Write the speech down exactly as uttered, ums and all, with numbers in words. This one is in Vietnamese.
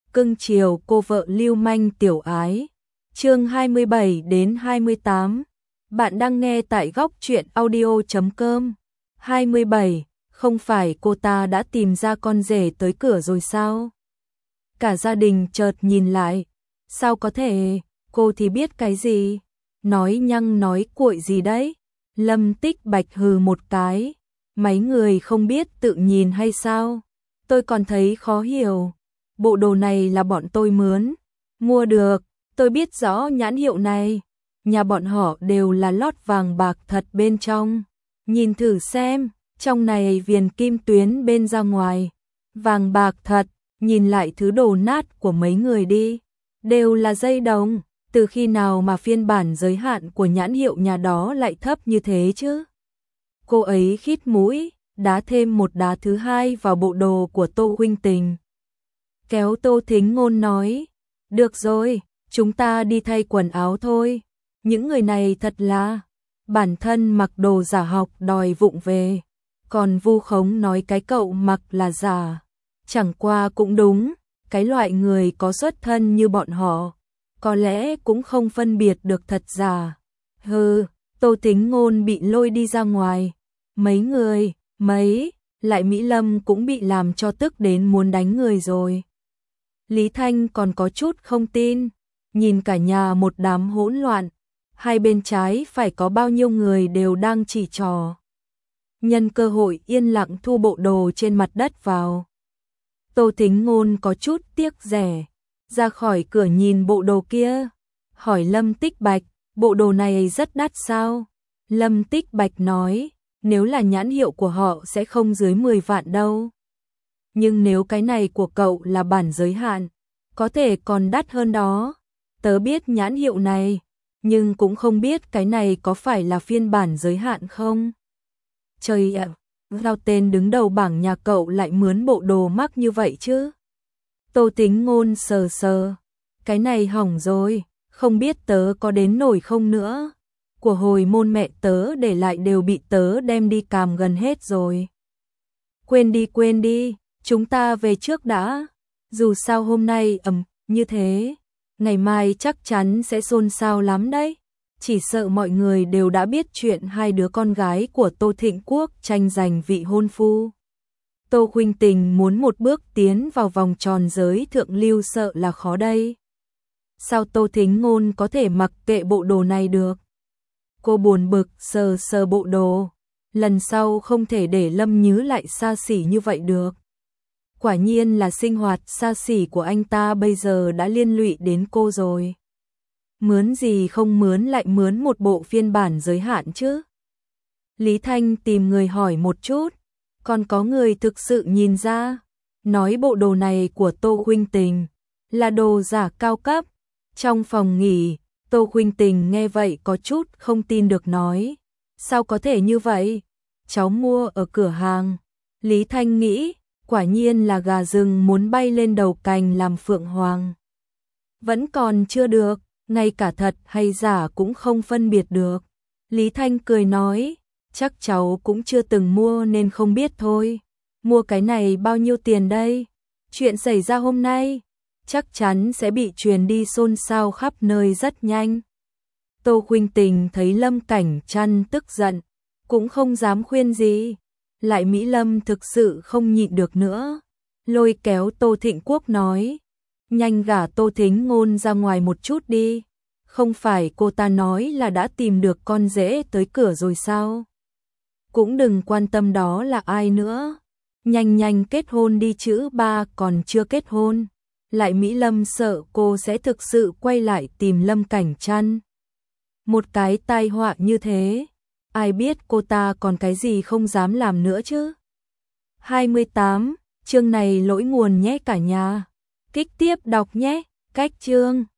cưng chiều cô vợ lưu manh tiểu ái. Chương hai mươi bảy đến hai mươi tám. Bạn đang nghe tại góc truyện audio chấm com. hai mươi bảy, không phải cô ta đã tìm ra con rể tới cửa rồi sao? Cả gia đình chợt nhìn lại. Sao có thể, cô thì biết cái gì? Nói nhăng nói cuội gì đấy? Lâm Tích Bạch hừ một cái. Mấy người không biết tự nhìn hay sao? Tôi còn thấy khó hiểu. Bộ đồ này là bọn tôi mướn, mua được, tôi biết rõ nhãn hiệu này. Nhà bọn họ đều là lót vàng bạc thật bên trong. Nhìn thử xem, trong này viền kim tuyến bên ra ngoài. Vàng bạc thật, nhìn lại thứ đồ nát của mấy người đi. Đều là dây đồng, từ khi nào mà phiên bản giới hạn của nhãn hiệu nhà đó lại thấp như thế chứ? Cô ấy khít mũi, đá thêm một đá thứ hai vào bộ đồ của Tô Huynh Tình. Kéo Tô Thính Ngôn nói, được rồi, chúng ta đi thay quần áo thôi. Những người này thật là, bản thân mặc đồ giả học đòi vụng về, còn vu khống nói cái cậu mặc là giả. Chẳng qua cũng đúng, cái loại người có xuất thân như bọn họ, có lẽ cũng không phân biệt được thật giả. Hừ, Tô Thính Ngôn bị lôi đi ra ngoài. Mấy người, mấy, lại Mỹ Lâm cũng bị làm cho tức đến muốn đánh người rồi. Lý Thanh còn có chút không tin, nhìn cả nhà một đám hỗn loạn, hai bên trái phải có bao nhiêu người đều đang chỉ trò. Nhân cơ hội yên lặng thu bộ đồ trên mặt đất vào. Tô Thính Ngôn có chút tiếc rẻ, ra khỏi cửa nhìn bộ đồ kia, hỏi Lâm Tích Bạch, bộ đồ này rất đắt sao? Lâm Tích Bạch nói, nếu là nhãn hiệu của họ sẽ không dưới mười vạn đâu. Nhưng nếu cái này của cậu là bản giới hạn, có thể còn đắt hơn đó. Tớ biết nhãn hiệu này, nhưng cũng không biết cái này có phải là phiên bản giới hạn không. Trời ạ, sao tên đứng đầu bảng nhà cậu lại mướn bộ đồ mắc như vậy chứ? Tô Thính Ngôn sờ sờ, cái này hỏng rồi, không biết tớ có đến nổi không nữa. Của hồi môn mẹ tớ để lại đều bị tớ đem đi càm gần hết rồi. Quên đi quên đi, chúng ta về trước đã. Dù sao hôm nay ầm như thế, ngày mai chắc chắn sẽ xôn xao lắm đấy. Chỉ sợ mọi người đều đã biết chuyện hai đứa con gái của Tô Thịnh Quốc tranh giành vị hôn phu. Tô Huynh Tình muốn một bước tiến vào vòng tròn giới thượng lưu sợ là khó đây. Sao Tô Thính Ngôn có thể mặc kệ bộ đồ này được? Cô buồn bực sờ sờ bộ đồ, lần sau không thể để Lâm Nhứ lại xa xỉ như vậy được. Quả nhiên là sinh hoạt xa xỉ của anh ta bây giờ đã liên lụy đến cô rồi. Mướn gì không mướn lại mướn một bộ phiên bản giới hạn chứ? Lý Thanh tìm người hỏi một chút, còn có người thực sự nhìn ra, nói bộ đồ này của Tô Huynh Tình là đồ giả cao cấp. Trong phòng nghỉ, Tô Huynh Tình nghe vậy có chút không tin được nói, sao có thể như vậy? Cháu mua ở cửa hàng. Lý Thanh nghĩ, quả nhiên là gà rừng muốn bay lên đầu cành làm phượng hoàng. Vẫn còn chưa được, ngay cả thật hay giả cũng không phân biệt được. Lý Thanh cười nói, chắc cháu cũng chưa từng mua nên không biết thôi. Mua cái này bao nhiêu tiền đây? Chuyện xảy ra hôm nay chắc chắn sẽ bị truyền đi xôn xao khắp nơi rất nhanh. Tô Huynh Tình thấy Lâm Cảnh Trăn tức giận, cũng không dám khuyên gì. Lại Mỹ Lâm thực sự không nhịn được nữa, lôi kéo Tô Thịnh Quốc nói, nhanh gả Tô Thính Ngôn ra ngoài một chút đi. Không phải cô ta nói là đã tìm được con rể tới cửa rồi sao? Cũng đừng quan tâm đó là ai nữa. Nhanh nhanh kết hôn đi chứ, ba còn chưa kết hôn. Lại Mỹ Lâm sợ cô sẽ thực sự quay lại tìm Lâm Cảnh Trăn. Một cái tai họa như thế, ai biết cô ta còn cái gì không dám làm nữa chứ. hai mươi tám, chương này lỗi nguồn nhé cả nhà. Kích tiếp đọc nhé, cách chương.